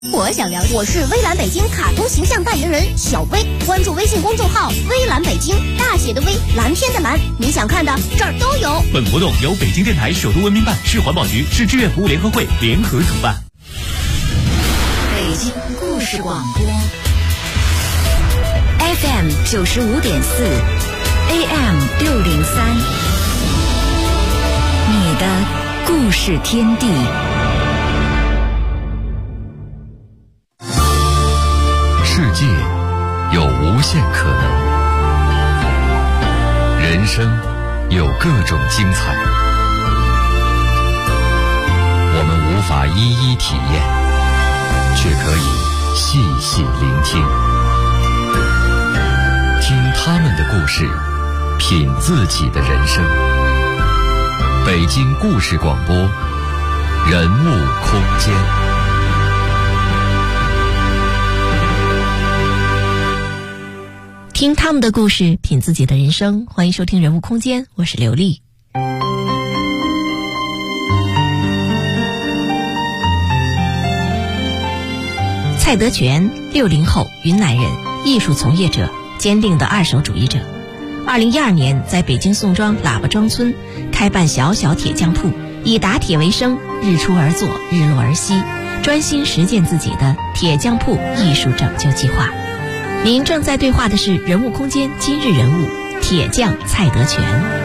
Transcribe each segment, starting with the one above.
我想了解，我是微蓝北京卡通形象代言人小薇，关注微信公众号微蓝北京，大写的微，蓝天的蓝，你想看的这儿都有。 本活动由北京电台首都文明办、市环保局、市志愿服务联合会联合主办。 北京故事广播 FM 95.4 AM 603，你的故事天地。 世界有无限可能，人生有各种精彩，我们无法一一体验，却可以细细聆听，听他们的故事，品自己的人生。北京故事广播，人物空间。 听他们的故事，品自己的人生。欢迎收听人物空间，我是刘丽。蔡德全，60后，云南人，艺术从业者，坚定的二手主义者。2012年在北京宋庄喇叭庄村开办小小铁匠铺，以打铁为生，日出而作，日落而息，专心实践自己的铁匠铺艺术拯救计划。您正在对话的是人物空间今日人物铁匠蔡德全。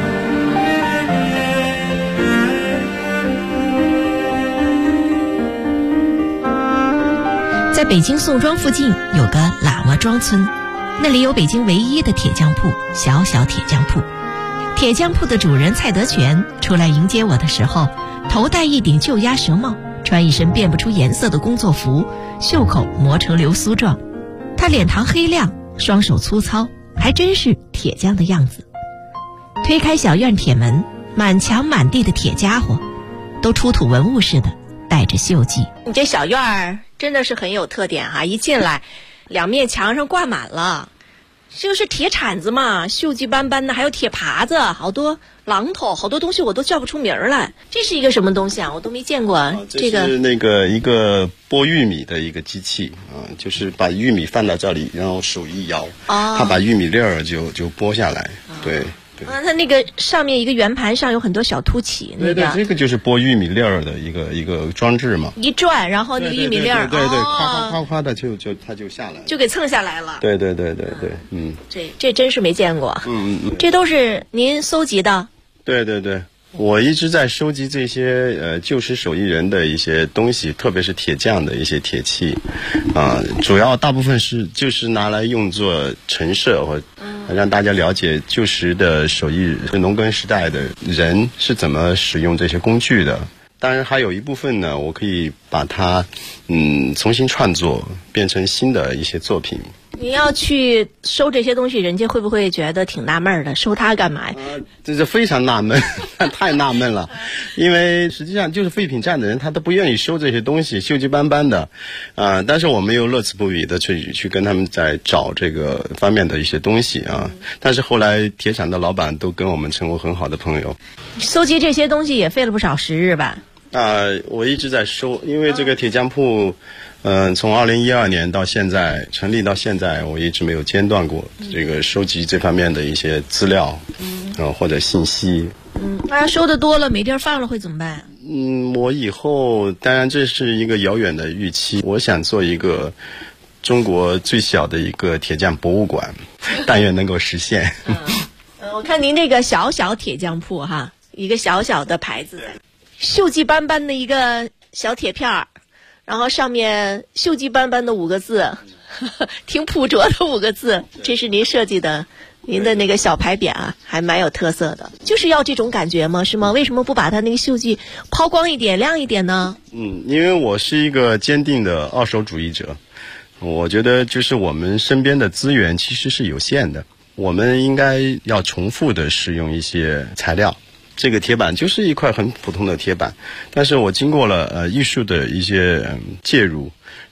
在北京宋庄附近有个喇嘛庄村，那里有北京唯一的铁匠铺，小小铁匠铺。铁匠铺的主人蔡德全出来迎接我的时候，头戴一顶旧鸭舌帽，穿一身辨不出颜色的工作服，袖口磨成流苏状。他脸庞黑亮，双手粗糙，还真是铁匠的样子。推开小院铁门，满墙满地的铁家伙，都出土文物似的，带着锈迹。你这小院儿真的是很有特点哈！一进来，两面墙上挂满了，这个是铁铲子嘛，锈迹斑斑的，还有铁耙子，好多榔头，好多东西我都叫不出名来。这是一个什么东西啊？我都没见过。 这是那个一个剥玉米的一个机器啊，就是把玉米放到这里，然后手一摇，它把玉米粒儿就剥下来。对。 它那个上面一个圆盘上有很多小凸起， 对，这个就是剥玉米粒儿的一个装置嘛。 一转，然后那个玉米粒儿， 对，夸的它就下来， 就给蹭下来了。 对， 这真是没见过。这都是您搜集的。对，我一直在收集这些旧时手艺人的一些东西，特别是铁匠的一些铁器，主要大部分就是拿来用作陈设或让大家了解旧时的手艺，农耕时代的人是怎么使用这些工具的。当然还有一部分呢，我可以把它重新创作，变成新的一些作品。你要去收这些东西，人家会不会觉得挺纳闷的？收它干嘛呀？ 这是非常纳闷，太纳闷了。因为实际上就是废品站的人，他都不愿意收这些东西，锈迹斑斑的，但是我们又乐此不疲的去跟他们在找这个方面的一些东西啊。但是后来铁厂的老板都跟我们成为很好的朋友。 搜集这些东西也费了不少时日吧？ 我一直在收，因为这个铁匠铺。从2012年到现在成立到现在，我一直没有间断过这个收集这方面的一些资料，或者信息。 那收的多了没地儿放了会怎么办？ 我以后当然这是一个遥远的预期，我想做一个中国最小的一个铁匠博物馆，但愿能够实现。 我看您这个小小铁匠铺哈，一个小小的牌子，锈迹斑斑的一个小铁片儿。然后上面锈迹斑斑的5个字，挺朴拙的5个字，这是您设计的，您的那个小牌匾啊，还蛮有特色的。就是要这种感觉吗？是吗？为什么不把它那个锈迹抛光一点、亮一点呢？ 因为我是一个坚定的二手主义者，我觉得就是我们身边的资源其实是有限的，我们应该要重复的使用一些材料。这个铁板就是一块很普通的铁板，但是我经过了艺术的一些介入，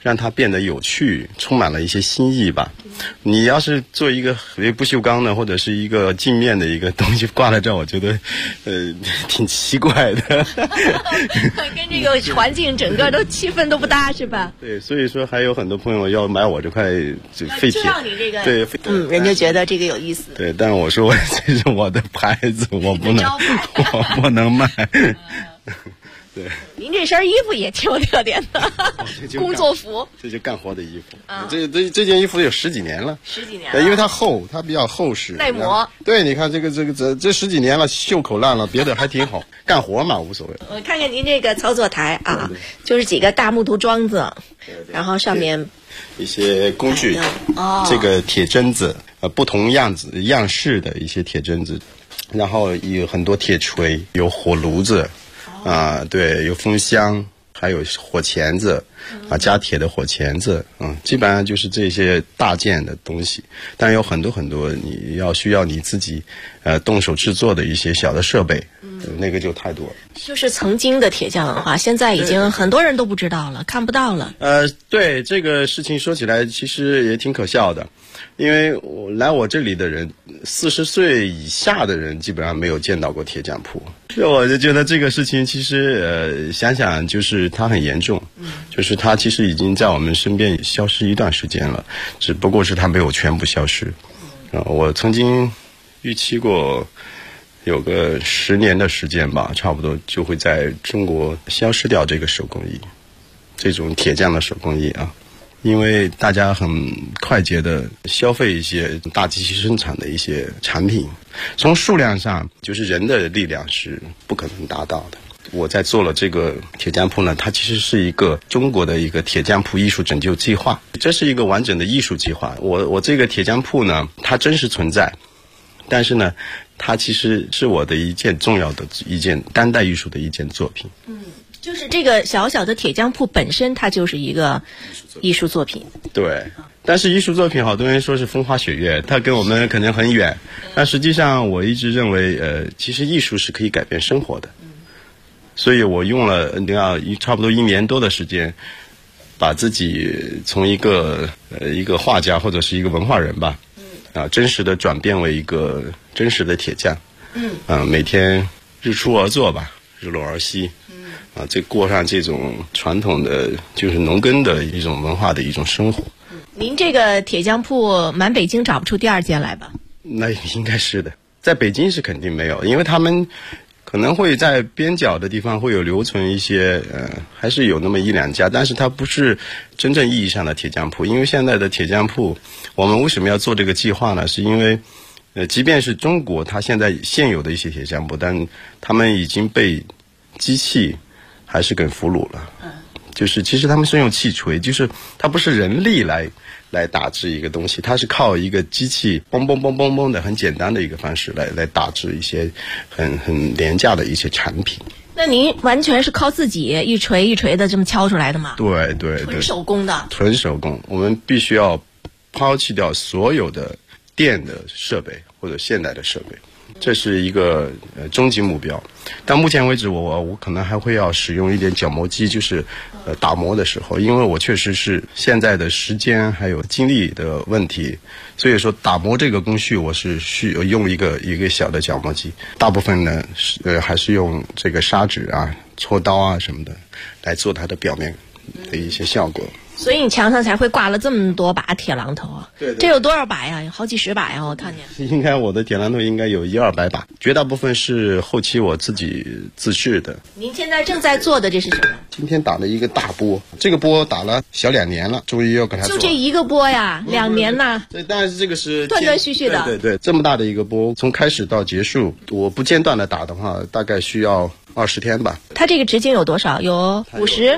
让它变得有趣，充满了一些新意吧。你要是做一个不锈钢的或者是一个镜面的一个东西挂在这儿，我觉得挺奇怪的。 跟这个环境整个都气氛都不搭是吧？ 对，所以说还有很多朋友要买我这块废铁， 就让你这个对， 人家觉得这个有意思。 对，但我说这是我的牌子，我不能卖。对， 您这身衣服也挺有特点的，工作服， 这就干活的衣服。这件衣服有10几年了 ，10几年了， 因为它厚，它比较厚实， 耐磨。 对，你看这10几年了，袖口烂了，别的还挺好，干活嘛无所谓。 我看看您这个操作台啊，就是几个大木头桩子，然后上面一些工具，这个铁针子，不同样式的一些铁针子，然后有很多铁锤，有火炉子。对，有风箱，还有火钳子，加铁的火钳子，基本上就是这些大件的东西。但有很多你需要你自己动手制作的一些小的设备，那个就太多了。 就是曾经的铁匠文化，现在已经很多人都不知道了，看不到了。 对，这个事情说起来其实也挺可笑的。因为我这里的人，40岁以下的人基本上没有见到过铁匠铺。我就觉得这个事情其实想想就是它很严重，就是它其实已经在我们身边消失一段时间了，只不过是它没有全部消失。我曾经预期过有个10年的时间吧，差不多就会在中国消失掉这个手工艺，这种铁匠的手工艺啊。因为大家很快捷的消费一些大机器生产的一些产品，从数量上就是人的力量是不可能达到的。我在做了这个铁匠铺呢，它其实是一个中国的一个铁匠铺艺术拯救计划，这是一个完整的艺术计划。我这个铁匠铺呢，它真实存在，但是呢，它其实是我的一件重要的一件当代艺术的一件作品。 就是这个小小的铁匠铺本身，它就是一个艺术作品。对， 但是艺术作品好多人说是风花雪月，它跟我们可能很远。但实际上，我一直认为，其实艺术是可以改变生活的。所以我用了差不多1年多的时间，把自己从一个画家或者是一个文化人吧，真实的转变为一个真实的铁匠。每天日出而作吧，日落而息。这过上这种传统的就是农耕的一种文化的一种生活。 您这个铁匠铺满北京找不出第2间来吧？ 那应该是的，在北京是肯定没有，因为他们可能会在边角的地方会有留存一些，还是有那么1、2家，但是它不是真正意义上的铁匠铺。因为现在的铁匠铺，我们为什么要做这个计划呢？是因为即便是中国它现在现有的一些铁匠铺，但他们已经被机器还是给俘虏了。就是其实他们是用气锤，就是它不是人力来打制一个东西，它是靠一个机器嘣嘣嘣嘣嘣的很简单的一个方式来打制一些很廉价的一些产品。 那您完全是靠自己一锤一锤的这么敲出来的吗？ 对对对， 纯手工的。纯手工，我们必须要抛弃掉所有的电的设备或者现代的设备。这是一个终极目标，到目前为止我可能还会要使用一点角磨机，就是打磨的时候，因为我确实是现在的时间还有精力的问题，所以说打磨这个工序我是需要用一个小的角磨机，大部分呢还是用这个砂纸啊、锉刀啊什么的来做它的表面的一些效果。 所以你墙上才会挂了这么多把铁榔头啊？ 对， 这有多少把呀？有好几10把呀，我看见。 应该我的铁榔头应该有100-200把，绝大部分是后期我自己自制的。 您现在正在做的这是什么？ 今天打了一个大钵，这个钵打了小2年了，终于要给它做。 就这一个钵呀，2年呢？ 但是这个是断断续续的。 对对，这么大的一个钵，从开始到结束，我不间断的打的话，大概需要20天吧。 它这个直径有多少？有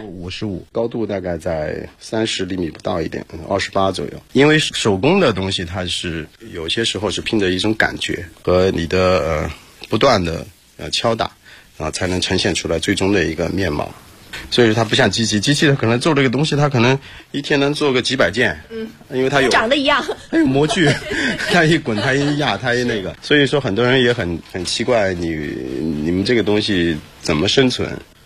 55，高度大概在30厘米不到一点，28左右。因为手工的东西，它是有些时候是凭着一种感觉和你的不断的敲打才能呈现出来最终的一个面貌。所以它不像机器它可能做这个东西，它可能一天能做个几百件，因为它有长得一样， 它有模具，它一滚，它一压，它一那个，所以说很多人也很奇怪，你们这个东西怎么生存？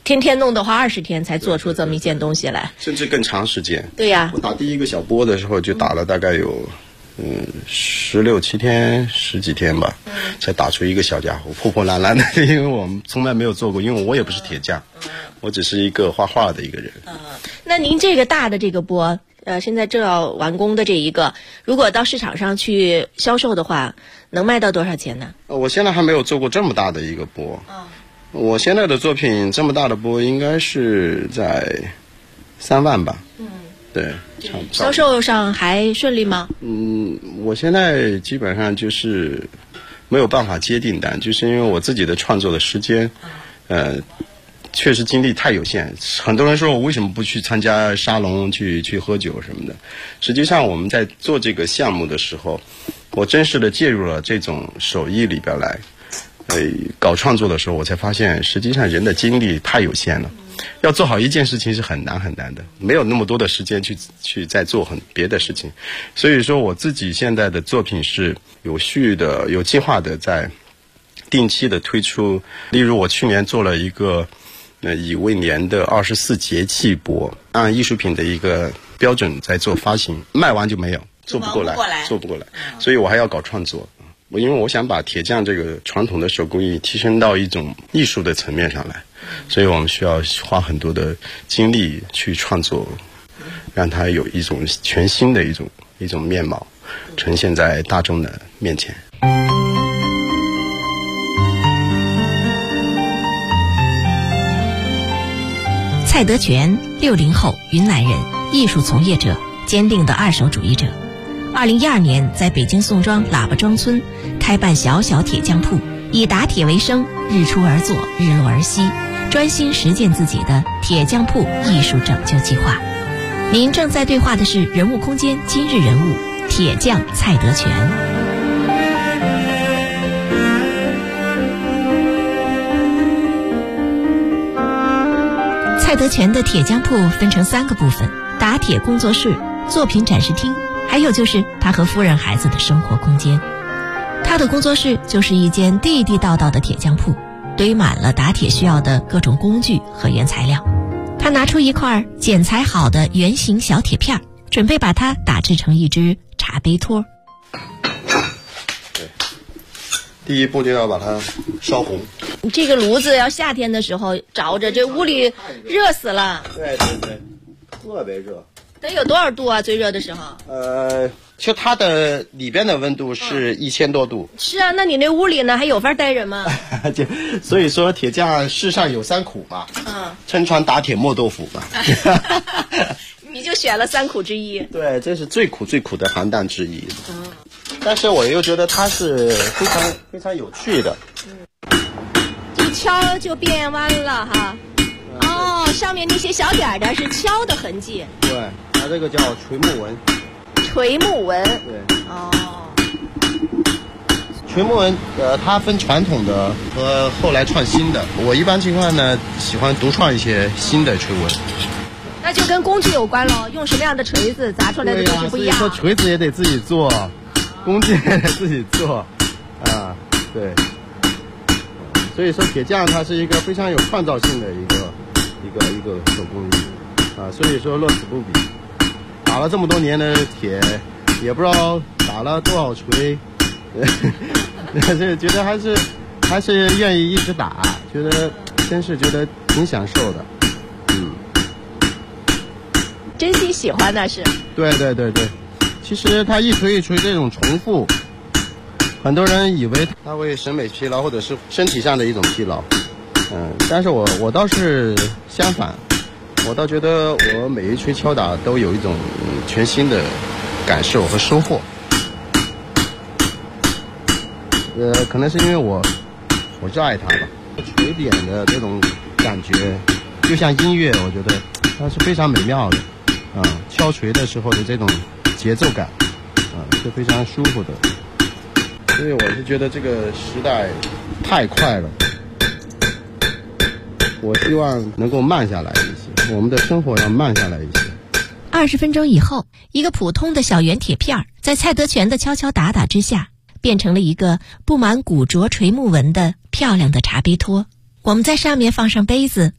天天弄的话20天才做出这么一件东西来， 甚至更长时间。 对呀， 我打第一个小波的时候就打了大概有16、17天10几天吧，才打出一个小家伙，破破烂烂的。因为我们从来没有做过，因为我也不是铁匠，我只是一个画画的一个人。 那您这个大的这个钵，现在正要完工的这一个，如果到市场上去销售的话，能卖到多少钱呢？ 我现在还没有做过这么大的一个钵。我现在的作品这么大的钵应该是在3万吧。对，差不多。 销售上还顺利吗？ 我现在基本上就是没有办法接订单，就是因为我自己的创作的时间，确实精力太有限。很多人说我为什么不去参加沙龙去喝酒什么的，实际上我们在做这个项目的时候，我真实的介入了这种手艺里边来，搞创作的时候，我才发现实际上人的精力太有限了，要做好一件事情是很难很难的，没有那么多的时间去再做别的事情。所以说我自己现在的作品是有序的、有计划的，在定期的推出。例如我去年做了一个以未年的24节气钵，按艺术品的一个标准在做发行，卖完就没有，做不过来，所以我还要搞创作。因为我想把铁匠这个传统的手工艺提升到一种艺术的层面上来，所以我们需要花很多的精力去创作，让它有一种全新的一种面貌呈现在大众的面前。 蔡德全，60后，云南人，艺术从业者，坚定的二手主义者。2012年在北京宋庄喇叭庄村开办小小铁匠铺，以打铁为生，日出而作，日落而息，专心实践自己的铁匠铺艺术拯救计划。您正在对话的是人物空间今日人物铁匠蔡德全。蔡德全的铁匠铺分成3个部分：打铁工作室、作品展示厅，还有就是他和夫人孩子的生活空间。他的工作室就是一间地地道道的铁匠铺，堆满了打铁需要的各种工具和原材料。他拿出一块剪裁好的圆形小铁片，准备把它打制成一只茶杯托。 对，第一步就要把它烧红。 你这个炉子要夏天的时候着着，这屋里热死了。 对，特别热。 得有多少度啊？最热的时候？ 就它的里边的温度是1000多度。 是啊，那你那屋里呢，还有法待人吗？ 所以说铁匠世上有3苦嘛，撑船打铁磨豆腐嘛。 你就选了3苦之一。 对，这是最苦的行当之一。但是我又觉得它是非常有趣的。 一敲就变弯了哈。哦，上面那些小点的是敲的痕迹。 对，它这个叫垂木纹。 垂木纹。 对。 哦。 垂木纹，它分传统的和后来创新的。我一般情况呢，喜欢独创一些新的垂纹。 那就跟工具有关咯，用什么样的锤子砸出来的东西不一样。 所以说锤子也得自己做，工具也得自己做，对。所以说铁匠他是一个非常有创造性的一个手工艺，所以说乐此不疲。打了这么多年的铁，也不知道打了多少锤，但是觉得还是愿意一直打，真是觉得挺享受的。 真心喜欢那是。对。 其实它一锤一锤这种重复，很多人以为它会审美疲劳或者是身体上的一种疲劳，但是我倒是相反，我倒觉得我每一锤敲打都有一种全新的感受和收获。可能是因为我热爱它吧，锤点的这种感觉就像音乐，我觉得它是非常美妙的。敲锤的时候的这种节奏感，是非常舒服的。所以我是觉得这个时代太快了，我希望能够慢下来一些，我们的生活要慢下来一些。 20分钟以后，一个普通的小圆铁片在蔡德全的敲敲打打之下，变成了一个布满古拙垂木纹的漂亮的茶杯托。我们在上面放上杯子，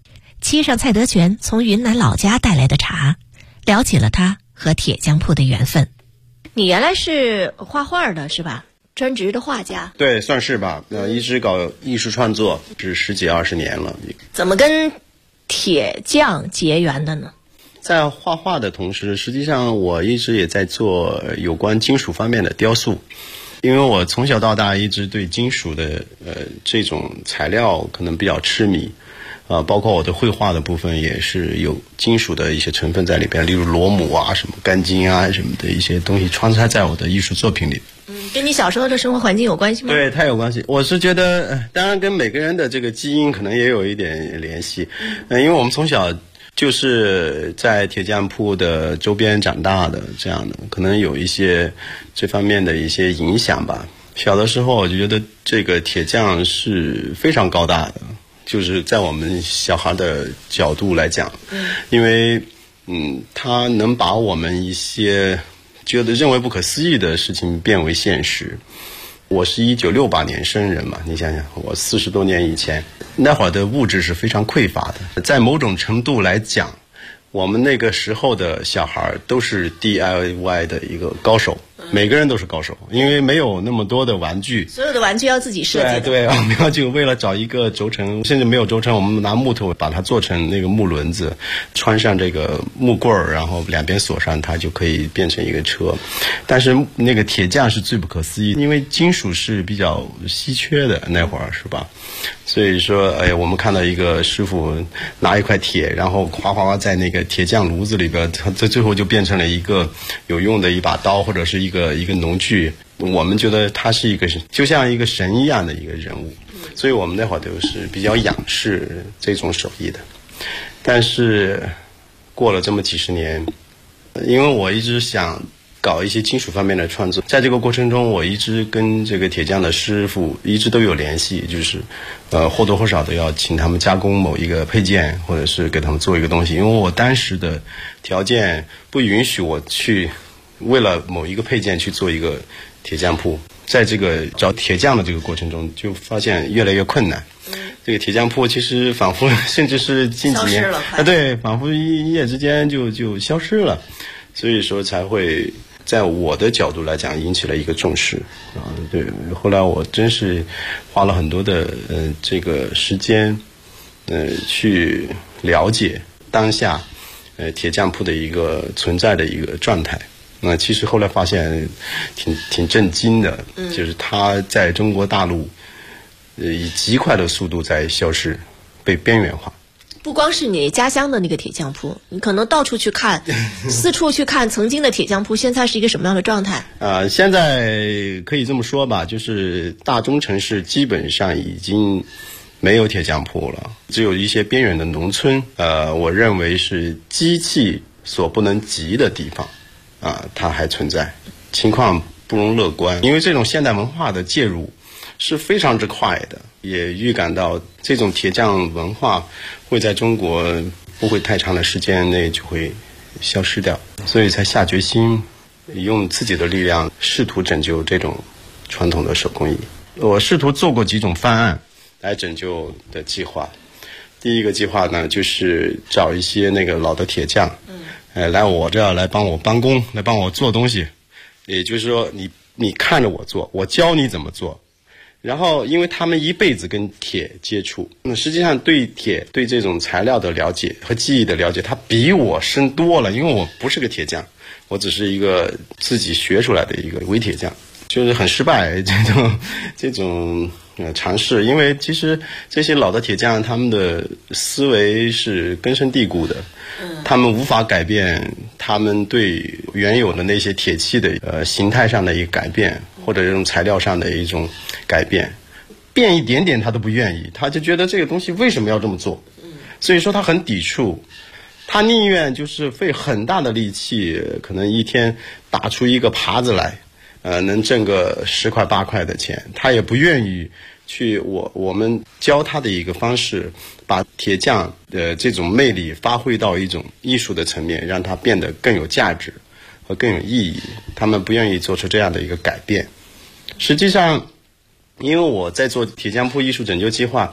沏上蔡德全从云南老家带来的茶，聊起了他和铁匠铺的缘分。你原来是画画的是吧？专职的画家？ 对，算是吧。一直搞艺术创作是10几20年了。 怎么跟铁匠结缘的呢？ 在画画的同时，实际上我一直也在做有关金属方面的雕塑，因为我从小到大一直对金属的这种材料可能比较痴迷。包括我的绘画的部分也是有金属的一些成分在里边，例如螺母啊、什么钢筋啊什么的一些东西穿插在我的艺术作品里。 跟你小时候的生活环境有关系吗？ 对，太有关系。我是觉得，当然跟每个人的这个基因可能也有一点联系。因为我们从小就是在铁匠铺的周边长大的，这样的可能有一些这方面的一些影响吧。小的时候我就觉得这个铁匠是非常高大的。就是在我们小孩的角度来讲，因为他能把我们一些觉得认为不可思议的事情变为现实。我是1968年生人嘛，你想想，我40多年以前，那会儿的物质是非常匮乏的，在某种程度来讲，我们那个时候的小孩都是 DIY 的一个高手。每个人都是高手，因为没有那么多的玩具， 所有的玩具要自己设计的。 对，我们要就为了找一个轴承，甚至没有轴承，我们拿木头把它做成那个木轮子，穿上这个木棍儿，然后两边锁上，它就可以变成一个车。但是那个铁匠是最不可思议，因为金属是比较稀缺的那会儿，是吧？所以说，我们看到一个师傅拿一块铁，然后哗哗哗在那个铁匠炉子里边，它最后就变成了一个有用的一把刀或者是一个农具。我们觉得他是一个就像一个神一样的一个人物，所以我们那会儿都是比较仰视这种手艺的。但是过了这么几十年，因为我一直想搞一些金属方面的创作，在这个过程中我一直跟这个铁匠的师傅一直都有联系，就是或多或少的要请他们加工某一个配件，或者是给他们做一个东西。因为我当时的条件不允许我去为了某一个配件去做一个铁匠铺，在这个找铁匠的这个过程中就发现越来越困难。这个铁匠铺其实仿佛甚至是近几年对，仿佛一夜之间就消失了，所以说才会在我的角度来讲引起了一个重视啊。对，后来我真是花了很多的这个时间去了解当下铁匠铺的一个存在的一个状态。其实后来发现挺震惊的，就是它在中国大陆以极快的速度在消失，被边缘化。 不光是你家乡的那个铁匠铺，你可能到处去看四处去看曾经的铁匠铺现在是一个什么样的状态？ 现在可以这么说吧，就是大中城市基本上已经没有铁匠铺了，只有一些边远的农村，我认为是机器所不能及的地方它还存在，情况不容乐观。因为这种现代文化的介入是非常之快的，也预感到这种铁匠文化会在中国不会太长的时间内就会消失掉，所以才下决心用自己的力量试图拯救这种传统的手工艺。我试图做过几种方案来拯救的计划。第一个计划呢，就是找一些那个老的铁匠来我这儿来帮我帮工，来帮我做东西。也就是说你看着我做，我教你怎么做。然后因为他们一辈子跟铁接触，实际上对铁对这种材料的了解和技艺的了解他比我深多了。因为我不是个铁匠，我只是一个自己学出来的一个伪铁匠，就是很失败这种尝试。因为其实这些老的铁匠他们的思维是根深蒂固的，他们无法改变他们对原有的那些铁器的形态上的一个改变，或者这种材料上的一种改变，变一点点他都不愿意，他就觉得这个东西为什么要这么做，所以说他很抵触。他宁愿就是费很大的力气，可能一天打出一个耙子来能挣个10块8块的钱，他也不愿意去我们教他的一个方式，把铁匠的这种魅力发挥到一种艺术的层面，让它变得更有价值和更有意义。他们不愿意做出这样的一个改变。实际上因为我在做铁匠铺艺术拯救计划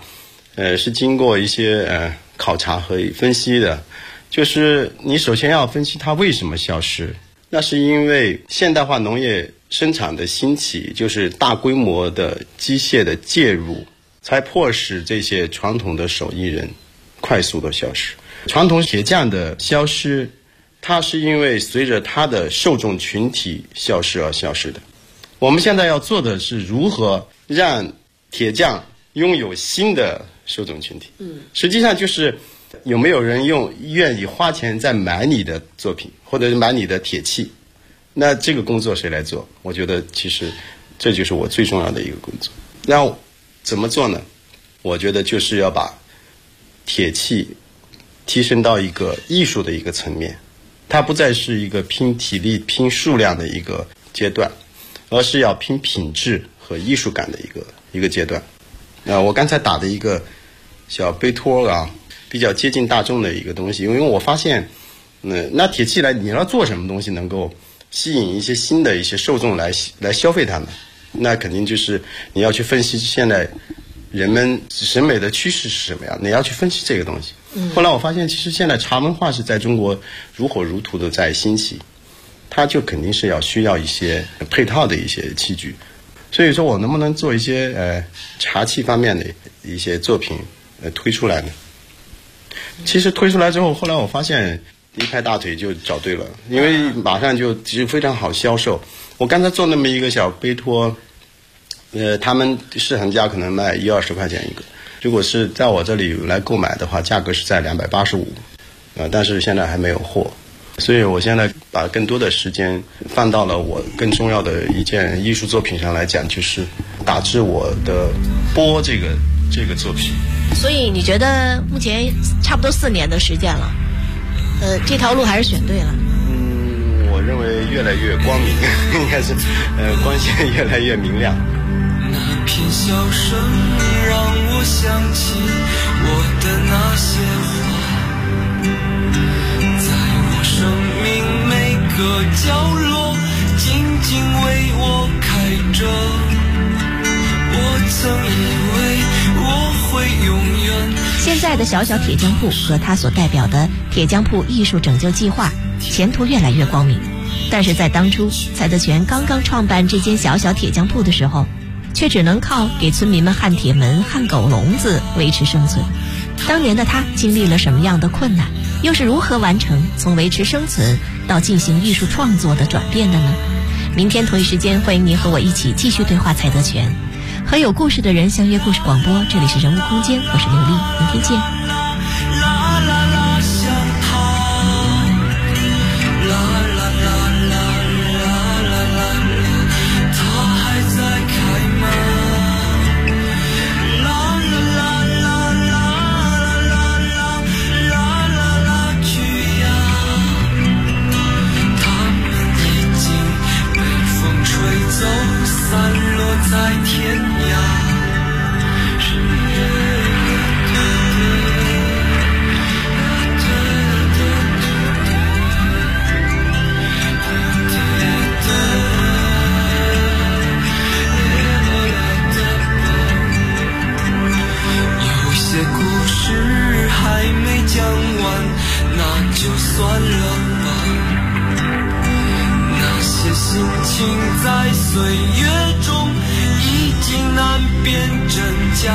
是经过一些考察和分析的。就是你首先要分析它为什么消失，那是因为现代化农业生产的兴起，就是大规模的机械的介入，才迫使这些传统的手艺人快速的消失。传统铁匠的消失，它是因为随着它的受众群体消失而消失的。我们现在要做的是如何让铁匠拥有新的受众群体。实际上就是有没有人愿意花钱再买你的作品，或者是买你的铁器？那这个工作谁来做？我觉得其实这就是我最重要的一个工作。那怎么做呢？我觉得就是要把铁器提升到一个艺术的一个层面，它不再是一个拼体力、拼数量的一个阶段，而是要拼品质和艺术感的一个阶段。我刚才打的一个小杯托啊，比较接近大众的一个东西，因为我发现，那铁器你要做什么东西能够吸引一些新的一些受众来消费它们？那肯定就是你要去分析现在人们审美的趋势是什么样，你要去分析这个东西。后来我发现，其实现在茶文化是在中国如火如荼的在兴起，它就肯定是需要一些配套的一些器具。所以说我能不能做一些茶器方面的一些作品推出来呢？其实推出来之后，后来我发现一拍大腿就找对了，因为马上就非常好销售。我刚才做那么一个小杯托，他们市场价可能卖1-20块钱一个，如果是在我这里来购买的话，价格是在285，但是现在还没有货，所以我现在把更多的时间放到了我更重要的一件艺术作品上来讲，就是打制我的钵这个作品。 所以你觉得目前差不多4年的时间了，这条路还是选对了？ 我认为越来越光明，应该是光线越来越明亮。 那片笑声让我想起我的那些话，在我生命每个角落静静为我开着。我曾以为我会永远。 现在的小小铁匠铺和他所代表的铁匠铺艺术拯救计划前途越来越光明，但是在当初蔡德全刚刚创办这间小小铁匠铺的时候，却只能靠给村民们焊铁门、焊狗笼子维持生存。当年的他经历了什么样的困难，又是如何完成从维持生存到进行艺术创作的转变的呢？明天同一时间，欢迎您和我一起继续对话蔡德全，和有故事的人相约故事广播。这里是人物空间，我是刘丽，明天见。 在天涯，有些故事还没讲完，那就算了吧。那些心情在岁月中已经难辨真假，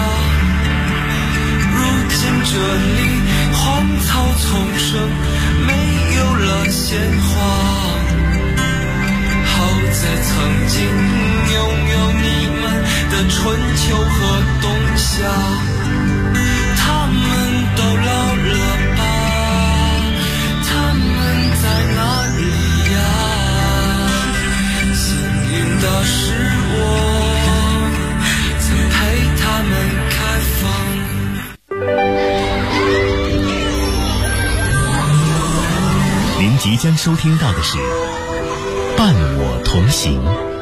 如今这里荒草丛生，没有了鲜花。好在曾经拥有你们的春秋和冬夏，他们都老了吧？他们在哪里呀？幸运的是我他们开放。您即将收听到的是《伴我同行》。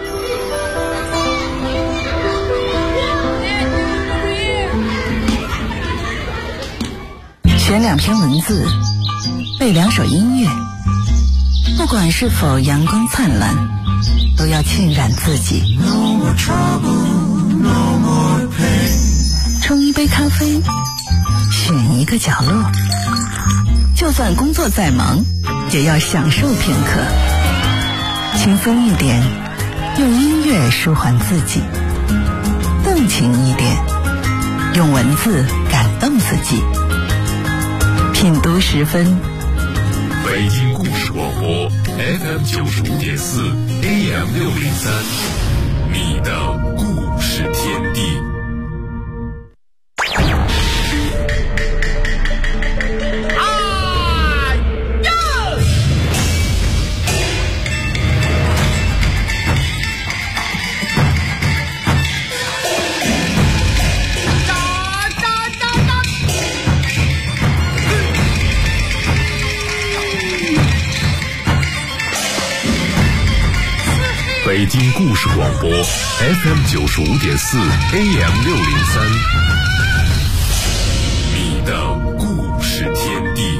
选2篇文字，背2首音乐，不管是否阳光灿烂，都要浸染自己。冲一杯杯咖啡，选一个角落，就算工作再忙，也要享受片刻。轻松一点，用音乐舒缓自己；动情一点，用文字感动自己。品读10分， 北京故事广播 FM 95.4 AM 603，你的故事天地。北京故事广播 FM 95.4 AM 603，你的故事天地。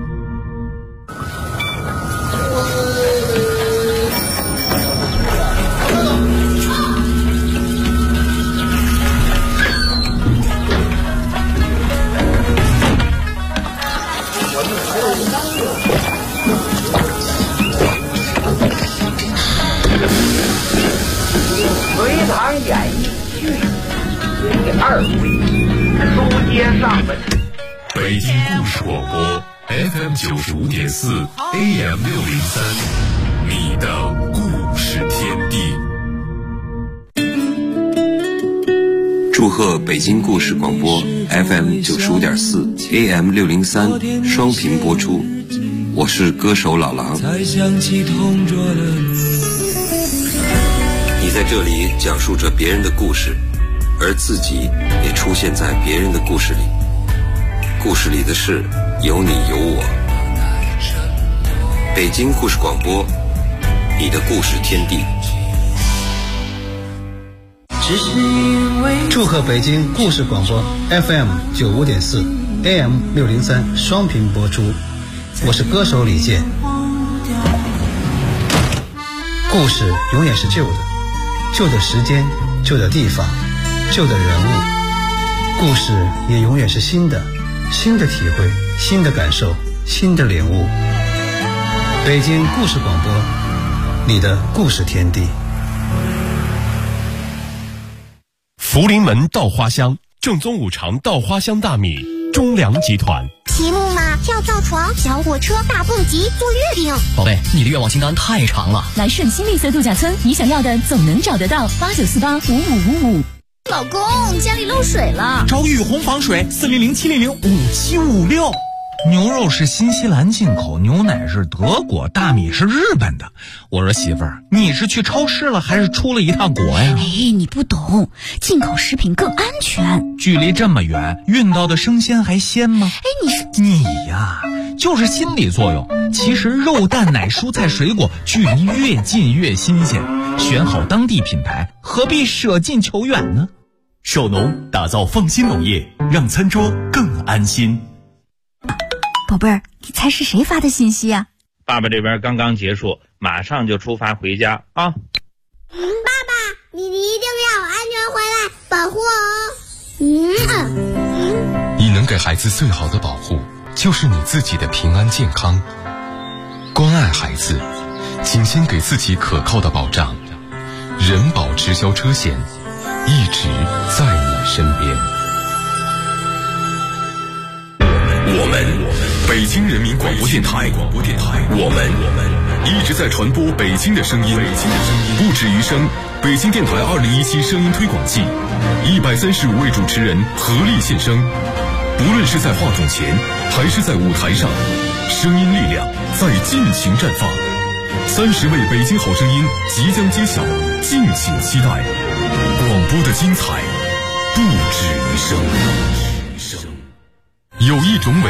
隋唐演艺剧第2回，书接上文。 北京故事广播 FM 95.4 AM 603，你的故事天地。 祝贺北京故事广播 FM 95.4 AM 603双频播出，我是歌手老狼。 才想起同桌的你在这里讲述着别人的故事，而自己也出现在别人的故事里。故事里的事有你有我。北京故事广播，你的故事天地。 祝贺北京故事广播 FM 95.4 AM 603双频播出，我是歌手李健。故事永远是旧的，旧的时间，旧的地方，旧的人物。故事也永远是新的，新的体会，新的感受，新的领悟。北京故事广播，你的故事天地。 福临门稻花香，正宗五常稻花香大米，中粮集团。 题目嘛，跳跳床、小火车、大蹦极、做月饼。 宝贝，你的愿望清单太长了。 来顺心绿色度假村，你想要的总能找得到。89485555。 老公，家里漏水了， 找雨虹防水，400-700-5756。牛肉是新西兰进口，牛奶是德国，大米是日本的。我说媳妇儿，你是去超市了还是出了一趟国呀？ 哎，你不懂，进口食品更安全。 距离这么远，运到的生鲜还鲜吗？ 哎， 你呀，就是心理作用。其实肉蛋奶蔬菜水果距离越近越新鲜，选好当地品牌，何必舍近求远呢？ 首农打造放心农业，让餐桌更安心。 宝贝儿，你猜是谁发的信息啊？ 爸爸这边刚刚结束，马上就出发回家啊。 爸爸，你一定要安全回来，保护我。 你能给孩子最好的保护，就是你自己的平安健康。关爱孩子，请先给自己可靠的保障。人保直销车险，一直在你身边。 我们北京人民广播电台，我们一直在传播北京的声音。不止于声，北京电台2017声音推广季，135位主持人合力献声。不论是在话筒前，还是在舞台上，声音力量在尽情绽放。30位北京好声音即将揭晓，敬请期待。广播的精彩不止于声，有一种美。